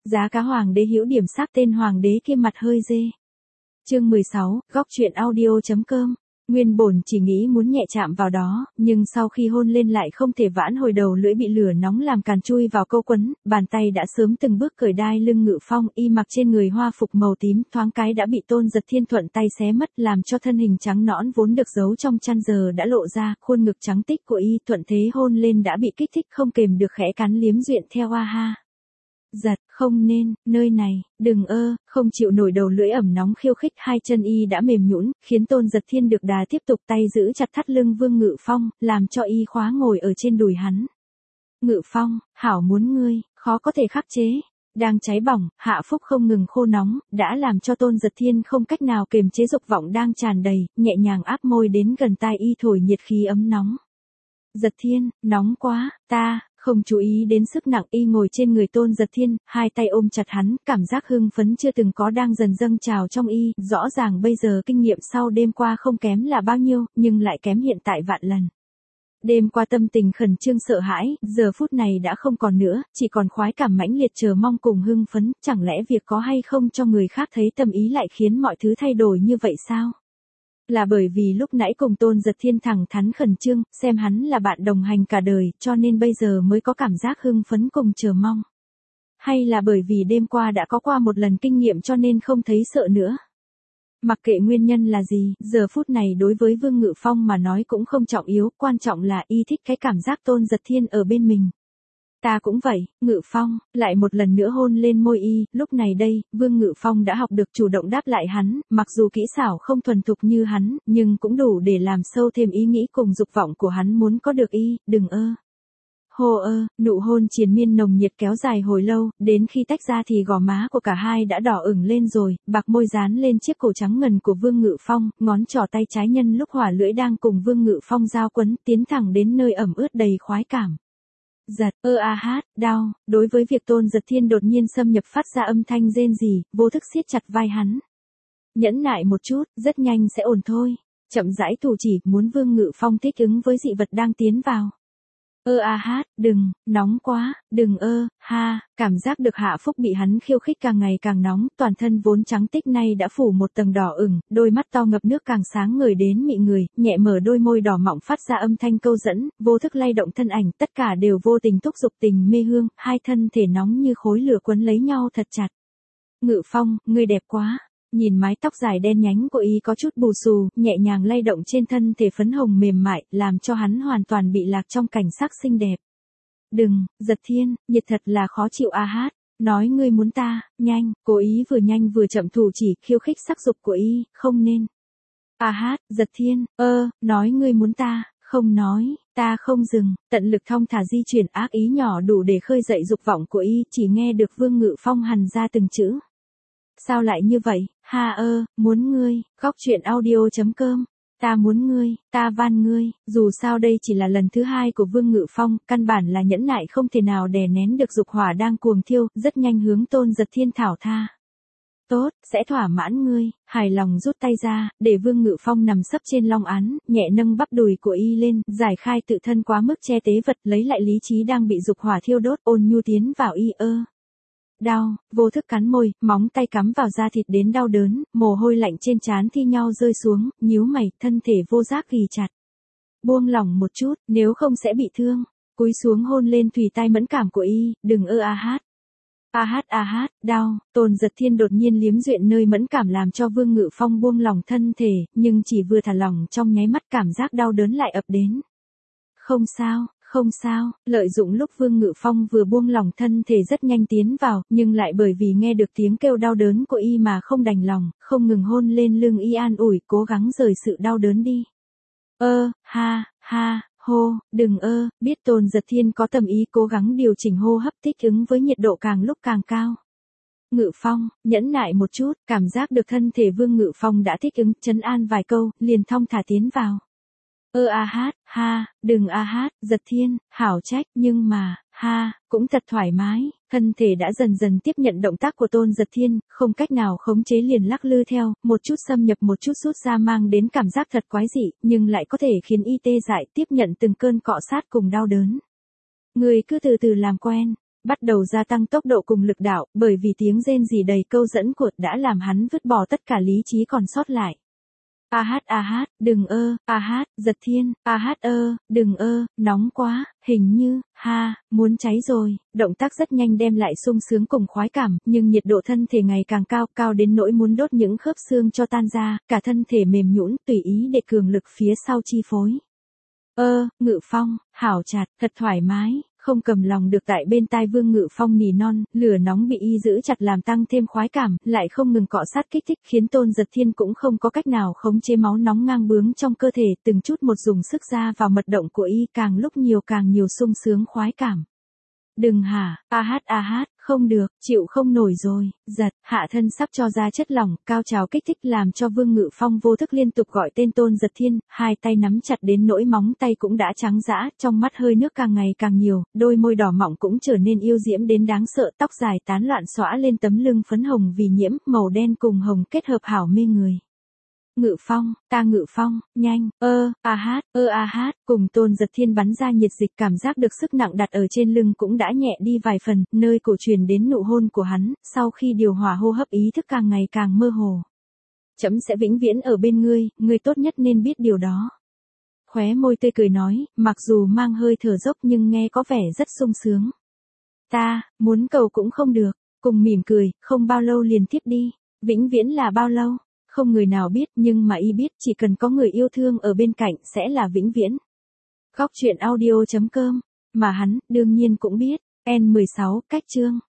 Giá cá hoàng đế hữu điểm sắc tên hoàng đế kia mặt hơi dê. Chương 16, góc truyện audio.com. Nguyên bổn chỉ nghĩ muốn nhẹ chạm vào đó, nhưng sau khi hôn lên lại không thể vãn hồi, đầu lưỡi bị lửa nóng làm càn chui vào câu quấn, bàn tay đã sớm từng bước cởi đai lưng Ngự Phong, y mặc trên người hoa phục màu tím, thoáng cái đã bị Tôn Giật Thiên thuận tay xé mất, làm cho thân hình trắng nõn vốn được giấu trong chăn giờ đã lộ ra, khuôn ngực trắng tích của y thuận thế hôn lên đã bị kích thích không kềm được khẽ cắn liếm duyện theo a ha. Giật, không nên, nơi này, đừng không chịu nổi đầu lưỡi ẩm nóng khiêu khích, hai chân y đã mềm nhũn, khiến Tôn Giật Thiên được đà tiếp tục tay giữ chặt thắt lưng Vương Ngự Phong, làm cho y khóa ngồi ở trên đùi hắn. Ngự Phong, hảo muốn ngươi, khó có thể khắc chế. Đang cháy bỏng, hạ phúc không ngừng khô nóng, đã làm cho Tôn Giật Thiên không cách nào kiềm chế dục vọng đang tràn đầy, nhẹ nhàng áp môi đến gần tai y thổi nhiệt khí ấm nóng. Giật Thiên, nóng quá, ta. Không chú ý đến sức nặng, y ngồi trên người Tôn Giật Thiên, hai tay ôm chặt hắn, cảm giác hưng phấn chưa từng có đang dần dâng trào trong y, rõ ràng bây giờ kinh nghiệm sau đêm qua không kém là bao nhiêu, nhưng lại kém hiện tại vạn lần. Đêm qua tâm tình khẩn trương sợ hãi, giờ phút này đã không còn nữa, chỉ còn khoái cảm mãnh liệt chờ mong cùng hưng phấn, chẳng lẽ việc có hay không cho người khác thấy tâm ý lại khiến mọi thứ thay đổi như vậy sao? Là bởi vì lúc nãy cùng Tôn Giật Thiên thẳng thắn khẩn trương, xem hắn là bạn đồng hành cả đời, cho nên bây giờ mới có cảm giác hưng phấn cùng chờ mong. Hay là bởi vì đêm qua đã có qua một lần kinh nghiệm cho nên không thấy sợ nữa. Mặc kệ nguyên nhân là gì, giờ phút này đối với Vương Ngự Phong mà nói cũng không trọng yếu, quan trọng là y thích cái cảm giác Tôn Giật Thiên ở bên mình. Ta cũng vậy, Ngự Phong, lại một lần nữa hôn lên môi y, lúc này đây, Vương Ngự Phong đã học được chủ động đáp lại hắn, mặc dù kỹ xảo không thuần thục như hắn, nhưng cũng đủ để làm sâu thêm ý nghĩ cùng dục vọng của hắn muốn có được y, đừng Hô nụ hôn triền miên nồng nhiệt kéo dài hồi lâu, đến khi tách ra thì gò má của cả hai đã đỏ ửng lên rồi, bạc môi dán lên chiếc cổ trắng ngần của Vương Ngự Phong, ngón trỏ tay trái nhân lúc hỏa lưỡi đang cùng Vương Ngự Phong giao quấn, tiến thẳng đến nơi ẩm ướt đầy khoái cảm. Giật, đau, đối với việc Tôn Giật Thiên đột nhiên xâm nhập phát ra âm thanh rên rỉ, vô thức siết chặt vai hắn. Nhẫn nại một chút, rất nhanh sẽ ổn thôi. Chậm rãi thủ chỉ, muốn Vương Ngự Phong thích ứng với dị vật đang tiến vào. Đừng, nóng quá, đừng cảm giác được hạ phúc bị hắn khiêu khích càng ngày càng nóng, toàn thân vốn trắng tích nay đã phủ một tầng đỏ ửng, đôi mắt to ngập nước càng sáng ngời đến mị người, nhẹ mở đôi môi đỏ mọng phát ra âm thanh câu dẫn, vô thức lay động thân ảnh, tất cả đều vô tình thúc giục tình mê hương, hai thân thể nóng như khối lửa quấn lấy nhau thật chặt. Ngự Phong, ngươi đẹp quá. Nhìn mái tóc dài đen nhánh của y có chút bù xù, nhẹ nhàng lay động trên thân thể phấn hồng mềm mại, làm cho hắn hoàn toàn bị lạc trong cảnh sắc xinh đẹp. Đừng, Giật Thiên, nhiệt thật là khó chịu nói ngươi muốn ta, nhanh, cố ý vừa nhanh vừa chậm thủ chỉ, khiêu khích sắc dục của y, không nên. Giật Thiên, nói ngươi muốn ta, không nói, ta không dừng, tận lực thong thả di chuyển ác ý nhỏ đủ để khơi dậy dục vọng của y, chỉ nghe được Vương Ngự Phong hằn ra từng chữ. Sao lại như vậy, muốn ngươi, góc truyện audio.com, ta muốn ngươi, ta van ngươi, dù sao đây chỉ là lần thứ hai của Vương Ngự Phong, căn bản là nhẫn nại không thể nào đè nén được dục hỏa đang cuồng thiêu, rất nhanh hướng Tôn Giật Thiên thảo tha. Tốt, sẽ thỏa mãn ngươi, hài lòng rút tay ra, để Vương Ngự Phong nằm sấp trên long án, nhẹ nâng bắp đùi của y lên, giải khai tự thân quá mức che tế vật, lấy lại lý trí đang bị dục hỏa thiêu đốt, ôn nhu tiến vào y Đau, vô thức cắn môi, móng tay cắm vào da thịt đến đau đớn, mồ hôi lạnh trên trán thi nhau rơi xuống, nhíu mày, thân thể vô giác ghì chặt. Buông lỏng một chút, nếu không sẽ bị thương. Cúi xuống hôn lên thùy tai mẫn cảm của y, đừng đau, Tôn Giật Thiên đột nhiên liếm duyện nơi mẫn cảm làm cho Vương Ngự Phong buông lỏng thân thể, nhưng chỉ vừa thả lỏng trong nháy mắt cảm giác đau đớn lại ập đến. Không sao, lợi dụng lúc Vương Ngự Phong vừa buông lỏng thân thể rất nhanh tiến vào, nhưng lại bởi vì nghe được tiếng kêu đau đớn của y mà không đành lòng, không ngừng hôn lên lưng y an ủi, cố gắng rời sự đau đớn đi. Đừng biết Tôn Giật Thiên có tâm ý cố gắng điều chỉnh hô hấp thích ứng với nhiệt độ càng lúc càng cao. Ngự Phong, nhẫn nại một chút, cảm giác được thân thể Vương Ngự Phong đã thích ứng, trấn an vài câu, liền thong thả tiến vào. Đừng Giật Thiên, hảo trách, nhưng mà, cũng thật thoải mái, thân thể đã dần dần tiếp nhận động tác của Tôn Giật Thiên, không cách nào khống chế liền lắc lư theo, một chút xâm nhập một chút rút ra mang đến cảm giác thật quái dị, nhưng lại có thể khiến y tê dại tiếp nhận từng cơn cọ sát cùng đau đớn. Người cứ từ từ làm quen. bắt đầu gia tăng tốc độ cùng lực đạo, bởi vì tiếng rên rỉ đầy câu dẫn của đã làm hắn vứt bỏ tất cả lý trí còn sót lại. A hát, đừng a hát, Giật Thiên, a hát đừng nóng quá, hình như, muốn cháy rồi, động tác rất nhanh đem lại sung sướng cùng khoái cảm, nhưng nhiệt độ thân thể ngày càng cao, cao đến nỗi muốn đốt những khớp xương cho tan ra, cả thân thể mềm nhũn, tùy ý để cường lực phía sau chi phối. Ngự Phong, hảo chặt, thật thoải mái. Không cầm lòng được tại bên tai Vương Ngự Phong nỉ non, lửa nóng bị y giữ chặt làm tăng thêm khoái cảm, lại không ngừng cọ sát kích thích khiến Tôn Giật Thiên cũng không có cách nào khống chế máu nóng ngang bướng trong cơ thể, từng chút một dùng sức ra vào mật động của y, càng lúc càng nhiều sung sướng khoái cảm. Đừng hả, a hát, không được, chịu không nổi rồi, giật, hạ thân sắp cho ra chất lỏng, cao trào kích thích làm cho Vương Ngự Phong vô thức liên tục gọi tên Tôn Giật Thiên, hai tay nắm chặt đến nỗi móng tay cũng đã trắng dã, trong mắt hơi nước càng ngày càng nhiều, đôi môi đỏ mọng cũng trở nên yêu diễm đến đáng sợ, tóc dài tán loạn xõa lên tấm lưng phấn hồng vì nhiễm, màu đen cùng hồng kết hợp hảo mê người. Ngự Phong, ta Ngự Phong, nhanh, a hát, cùng Tôn Giật Thiên bắn ra nhiệt dịch, cảm giác được sức nặng đặt ở trên lưng cũng đã nhẹ đi vài phần, nơi cổ truyền đến nụ hôn của hắn, sau khi điều hòa hô hấp ý thức càng ngày càng mơ hồ. Trẫm sẽ vĩnh viễn ở bên ngươi tốt nhất nên biết điều đó. Khóe môi tươi cười nói, mặc dù mang hơi thở dốc nhưng nghe có vẻ rất sung sướng. Ta, muốn cầu cũng không được, cùng mỉm cười, không bao lâu liền tiếp đi, vĩnh viễn là bao lâu? Không người nào biết, nhưng mà y biết chỉ cần có người yêu thương ở bên cạnh sẽ là vĩnh viễn. Góc truyện audio.com, mà hắn, đương nhiên cũng biết. N16, cách chương.